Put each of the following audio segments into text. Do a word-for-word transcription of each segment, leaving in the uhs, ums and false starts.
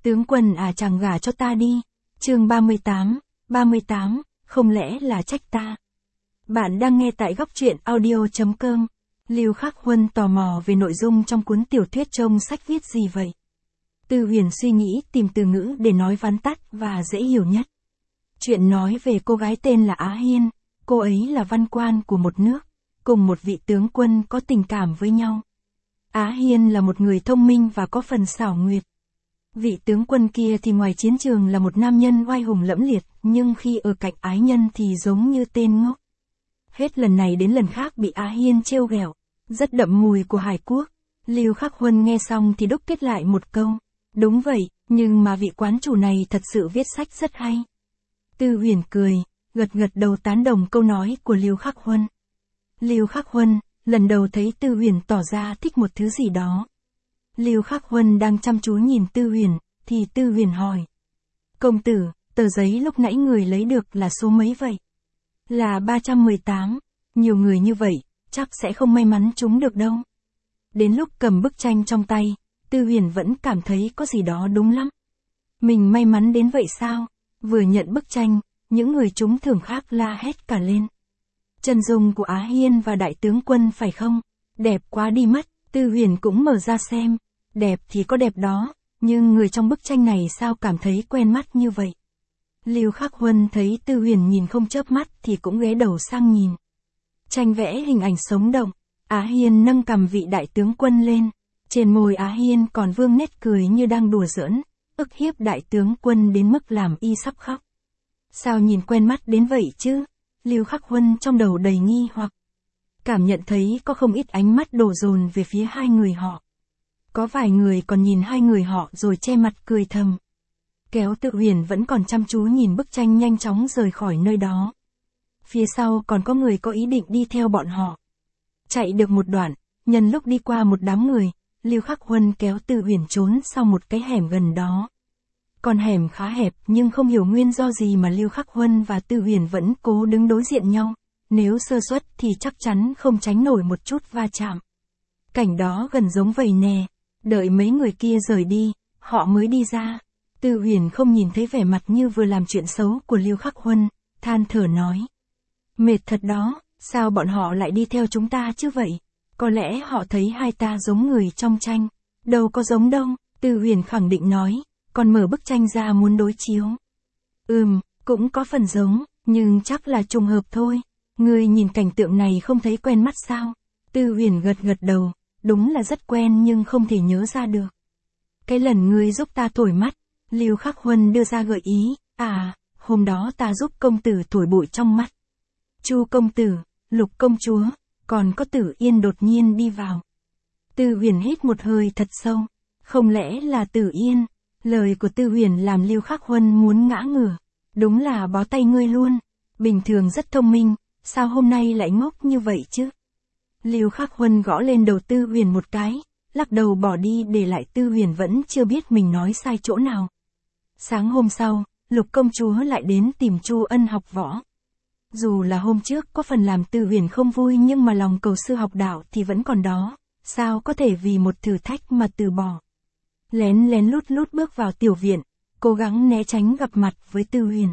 Tướng quân à, chàng gả cho ta đi. Chương ba mươi tám, ba mươi tám, không lẽ là trách ta. Bạn đang nghe tại góc truyện audio chấm com. Lưu Khắc Huân tò mò về nội dung trong cuốn tiểu thuyết trong sách viết gì vậy? Tư Huyền suy nghĩ tìm từ ngữ để nói vắn tắt và dễ hiểu nhất. Chuyện nói về cô gái tên là Á Hiên, cô ấy là văn quan của một nước, cùng một vị tướng quân có tình cảm với nhau. Á Hiên là một người thông minh và có phần xảo nguyệt. Vị tướng quân kia thì ngoài chiến trường là một nam nhân oai hùng lẫm liệt, nhưng khi ở cạnh ái nhân thì giống như tên ngốc. Hết lần này đến lần khác bị Á Hiên trêu ghẹo, rất đậm mùi của Hải Quốc. Lưu Khắc Huân nghe xong thì đúc kết lại một câu. Đúng vậy, nhưng mà vị quán chủ này thật sự viết sách rất hay. Tư Huyền cười, gật gật đầu tán đồng câu nói của Lưu Khắc Huân. Lưu Khắc Huân, lần đầu thấy Tư Huyền tỏ ra thích một thứ gì đó. Lưu Khắc Huân đang chăm chú nhìn Tư Huyền, thì Tư Huyền hỏi. Công tử, tờ giấy lúc nãy người lấy được là số mấy vậy? Là ba trăm mười tám, nhiều người như vậy, chắc sẽ không may mắn trúng được đâu. Đến lúc cầm bức tranh trong tay, Tư Huyền vẫn cảm thấy có gì đó đúng lắm. Mình may mắn đến vậy sao? Vừa nhận bức tranh, những người trúng thưởng khác la hét cả lên. Chân dung của Á Hiên và đại tướng quân phải không? Đẹp quá đi mất. Tư Huyền cũng mở ra xem. Đẹp thì có đẹp đó, nhưng người trong bức tranh này sao cảm thấy quen mắt như vậy? Lưu Khắc Huân thấy Tư Huyền nhìn không chớp mắt thì cũng ghé đầu sang nhìn. Tranh vẽ hình ảnh sống động. Á Hiên nâng cằm vị đại tướng quân lên. Trên môi Á Hiên còn vương nét cười như đang đùa giỡn, ức hiếp đại tướng quân đến mức làm y sắp khóc. Sao nhìn quen mắt đến vậy chứ? Lưu Khắc Huân trong đầu đầy nghi hoặc. Cảm nhận thấy có không ít ánh mắt đổ dồn về phía hai người họ. Có vài người còn nhìn hai người họ rồi che mặt cười thầm. Kéo Tự Huyền vẫn còn chăm chú nhìn bức tranh nhanh chóng rời khỏi nơi đó. Phía sau còn có người có ý định đi theo bọn họ. Chạy được một đoạn, nhân lúc đi qua một đám người, Lưu Khắc Huân kéo Tự Huyền trốn sau một cái hẻm gần đó. Con hẻm khá hẹp nhưng không hiểu nguyên do gì mà Lưu Khắc Huân và Tư Huyền vẫn cố đứng đối diện nhau. Nếu sơ suất thì chắc chắn không tránh nổi một chút va chạm. Cảnh đó gần giống vậy nè. Đợi mấy người kia rời đi, họ mới đi ra. Tư Huyền không nhìn thấy vẻ mặt như vừa làm chuyện xấu của Lưu Khắc Huân, than thở nói. Mệt thật đó, sao bọn họ lại đi theo chúng ta chứ vậy? Có lẽ họ thấy hai ta giống người trong tranh. Đâu có giống đâu, Tư Huyền khẳng định nói, còn mở bức tranh ra muốn đối chiếu. Ừm, cũng có phần giống, nhưng chắc là trùng hợp thôi. Ngươi nhìn cảnh tượng này không thấy quen mắt sao? Tư Huyền gật gật đầu, đúng là rất quen nhưng không thể nhớ ra được. Cái lần ngươi giúp ta thổi mắt, Lưu Khắc Huân đưa ra gợi ý, à, hôm đó ta giúp công tử thổi bụi trong mắt. Chu công tử, Lục công chúa, còn có Tử Yên đột nhiên đi vào. Tư Huyền hít một hơi thật sâu, không lẽ là Tử Yên? Lời của Tư Huyền làm Lưu Khắc Huân muốn ngã ngửa, đúng là bó tay ngươi luôn, bình thường rất thông minh, sao hôm nay lại ngốc như vậy chứ? Lưu Khắc Huân gõ lên đầu Tư Huyền một cái, lắc đầu bỏ đi để lại Tư Huyền vẫn chưa biết mình nói sai chỗ nào. Sáng hôm sau, Lục công chúa lại đến tìm Chu Ân học võ. Dù là hôm trước có phần làm Tư Huyền không vui nhưng mà lòng cầu sư học đạo thì vẫn còn đó, sao có thể vì một thử thách mà từ bỏ. Lén lén lút lút bước vào tiểu viện, cố gắng né tránh gặp mặt với Tư Huyền.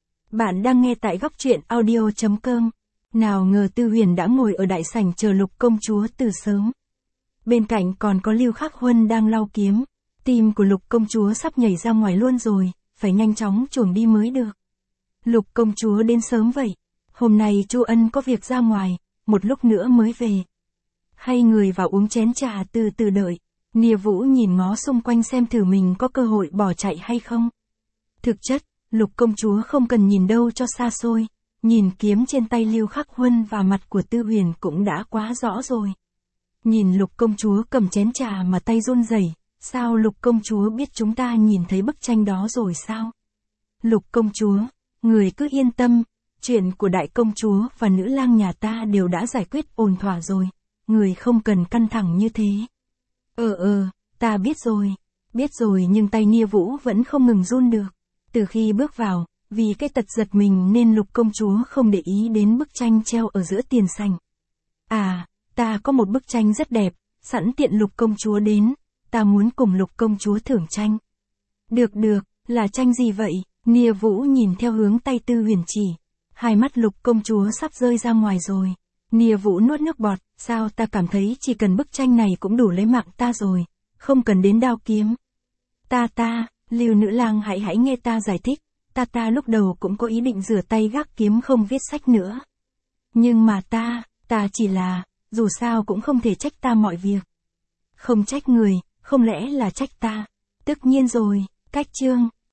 Bạn đang nghe tại góc truyện audio chấm com. Nào ngờ Tư Huyền đã ngồi ở đại sảnh chờ Lục công chúa từ sớm. Bên cạnh còn có Lưu Khắc Huân đang lau kiếm. Tim của Lục công chúa sắp nhảy ra ngoài luôn rồi, phải nhanh chóng chuồn đi mới được. Lục công chúa đến sớm vậy. Hôm nay Chu Ân có việc ra ngoài, một lúc nữa mới về. Hay người vào uống chén trà từ từ đợi. Nia Vũ nhìn ngó xung quanh xem thử mình có cơ hội bỏ chạy hay không. Thực chất, Lục công chúa không cần nhìn đâu cho xa xôi. Nhìn kiếm trên tay Lưu Khắc Huân và mặt của Tư Huyền cũng đã quá rõ rồi. Nhìn Lục công chúa cầm chén trà mà tay run rẩy, sao Lục công chúa biết chúng ta nhìn thấy bức tranh đó rồi sao? Lục công chúa, người cứ yên tâm, chuyện của đại công chúa và nữ lang nhà ta đều đã giải quyết ổn thỏa rồi, người không cần căng thẳng như thế. Ờ ờ, ta biết rồi, biết rồi nhưng tay Nia Vũ vẫn không ngừng run được. Từ khi bước vào, vì cái tật giật mình nên Lục công chúa không để ý đến bức tranh treo ở giữa tiền sảnh. À, ta có một bức tranh rất đẹp, sẵn tiện Lục công chúa đến, ta muốn cùng Lục công chúa thưởng tranh. Được được, là tranh gì vậy? Nia Vũ nhìn theo hướng tay Tư Huyền chỉ. Hai mắt Lục công chúa sắp rơi ra ngoài rồi. Nia Vũ nuốt nước bọt, sao ta cảm thấy chỉ cần bức tranh này cũng đủ lấy mạng ta rồi, không cần đến đao kiếm. Ta ta, Lưu nữ lang hãy hãy nghe ta giải thích, ta ta lúc đầu cũng có ý định rửa tay gác kiếm không viết sách nữa. Nhưng mà ta, ta chỉ là, dù sao cũng không thể trách ta mọi việc. Không trách người, không lẽ là trách ta? Tất nhiên rồi, cách chương.